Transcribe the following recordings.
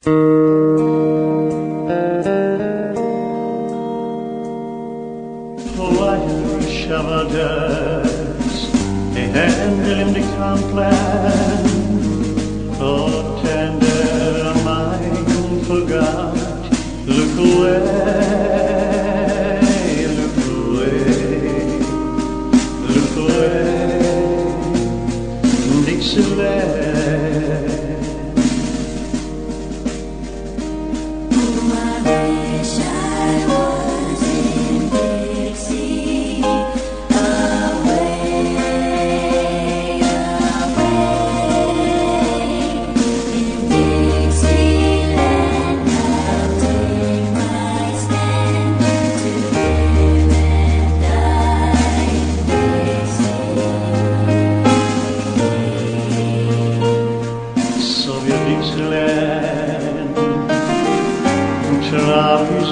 Shavades händer det kan plan och tänder mind forgot. Look away, look away, look away, Dixieland. Dixieland, Travis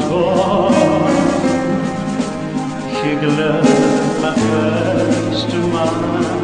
Hall, she gave my first to mine.